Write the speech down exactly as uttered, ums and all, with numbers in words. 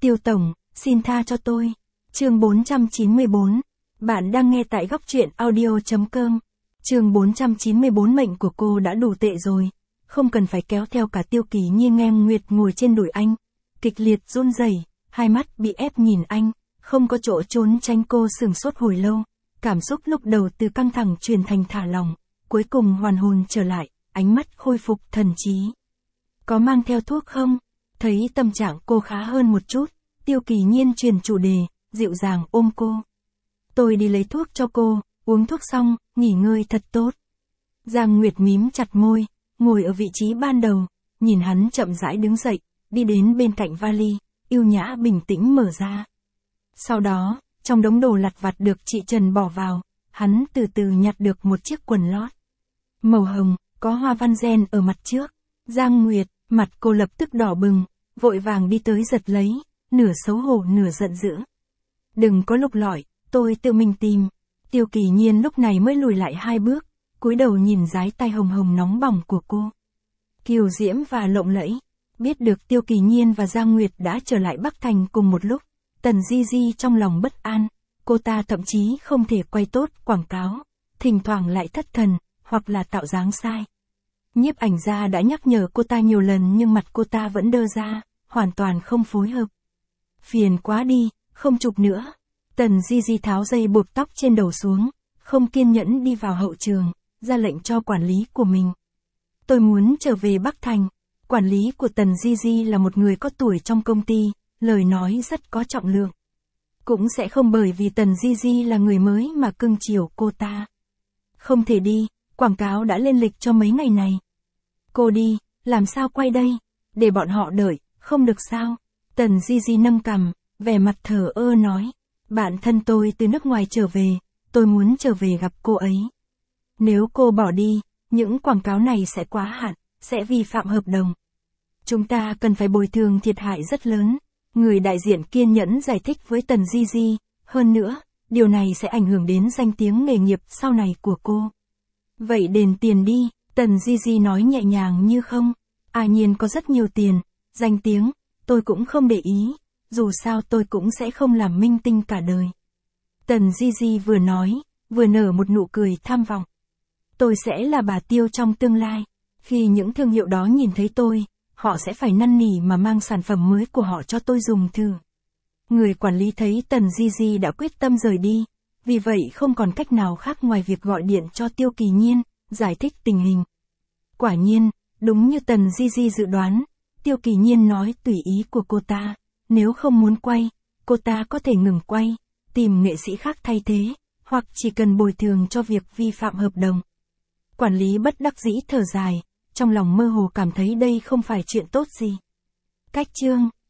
Tiêu Tổng, xin tha cho tôi. Chương bốn trăm chín mươi bốn. Bạn đang nghe tại góc truyện audio chấm com. Chương bốn trăm chín mươi bốn. Mệnh của cô đã đủ tệ rồi. Không cần phải kéo theo cả Tiêu Kỳ Nhiên. Em Nguyệt ngồi trên đùi anh, kịch liệt run rẩy, hai mắt bị ép nhìn anh, không có chỗ trốn tránh. Cô sửng sốt hồi lâu, cảm xúc lúc đầu từ căng thẳng chuyển thành thả lỏng, cuối cùng hoàn hồn trở lại, ánh mắt khôi phục thần trí. Có mang theo thuốc không? Thấy tâm trạng cô khá hơn một chút, Tiêu Kỳ Nhiên chuyển chủ đề, dịu dàng ôm cô. Tôi đi lấy thuốc cho cô, uống thuốc xong, nghỉ ngơi thật tốt. Giang Nguyệt mím chặt môi, ngồi ở vị trí ban đầu, nhìn hắn chậm rãi đứng dậy, đi đến bên cạnh vali, yêu nhã bình tĩnh mở ra. Sau đó, trong đống đồ lặt vặt được chị Trần bỏ vào, hắn từ từ nhặt được một chiếc quần lót. Màu hồng, có hoa văn ren ở mặt trước. Giang Nguyệt, mặt cô lập tức đỏ bừng, vội vàng đi tới giật lấy, nửa xấu hổ nửa giận dữ. Đừng có lục lọi, tôi tự mình tìm. Tiêu Kỳ Nhiên lúc này mới lùi lại hai bước, cúi đầu nhìn dái tay hồng hồng nóng bỏng của cô. Kiều diễm và lộng lẫy. Biết được Tiêu Kỳ Nhiên và Giang Nguyệt đã trở lại Bắc Thành cùng một lúc, Tần Di Di trong lòng bất an, cô ta thậm chí không thể quay tốt quảng cáo, thỉnh thoảng lại thất thần, hoặc là tạo dáng sai. Nhiếp ảnh gia đã nhắc nhở cô ta nhiều lần nhưng mặt cô ta vẫn đơ ra, hoàn toàn không phối hợp. Phiền quá đi, không chụp nữa. Tần Di Di tháo dây buộc tóc trên đầu xuống, không kiên nhẫn đi vào hậu trường, ra lệnh cho quản lý của mình. Tôi muốn trở về Bắc Thành. Quản lý của Tần Di Di là một người có tuổi trong công ty, lời nói rất có trọng lượng. Cũng sẽ không bởi vì Tần Di Di là người mới mà cưng chiều cô ta. Không thể đi, quảng cáo đã lên lịch cho mấy ngày này. Cô đi, làm sao quay đây? Để bọn họ đợi, không được sao? Tần Di Di nâng cằm, vẻ mặt thờ ơ nói. Bạn thân tôi từ nước ngoài trở về, tôi muốn trở về gặp cô ấy. Nếu cô bỏ đi, những quảng cáo này sẽ quá hạn, sẽ vi phạm hợp đồng. Chúng ta cần phải bồi thường thiệt hại rất lớn. Người đại diện kiên nhẫn giải thích với Tần Di Di, hơn nữa, điều này sẽ ảnh hưởng đến danh tiếng nghề nghiệp sau này của cô. Vậy đền tiền đi, Tần Di Di nói nhẹ nhàng như không. À nhiên có rất nhiều tiền, danh tiếng, tôi cũng không để ý, dù sao tôi cũng sẽ không làm minh tinh cả đời. Tần Di Di vừa nói, vừa nở một nụ cười tham vọng. Tôi sẽ là bà Tiêu trong tương lai. Khi những thương hiệu đó nhìn thấy tôi, họ sẽ phải năn nỉ mà mang sản phẩm mới của họ cho tôi dùng thử. Người quản lý thấy Tần Di Di đã quyết tâm rời đi, vì vậy không còn cách nào khác ngoài việc gọi điện cho Tiêu Kỳ Nhiên, giải thích tình hình. Quả nhiên, đúng như Tần Di Di dự đoán, Tiêu Kỳ Nhiên nói tùy ý của cô ta, nếu không muốn quay, cô ta có thể ngừng quay, tìm nghệ sĩ khác thay thế, hoặc chỉ cần bồi thường cho việc vi phạm hợp đồng. Quản lý bất đắc dĩ thở dài, trong lòng mơ hồ cảm thấy đây không phải chuyện tốt gì. Cách chương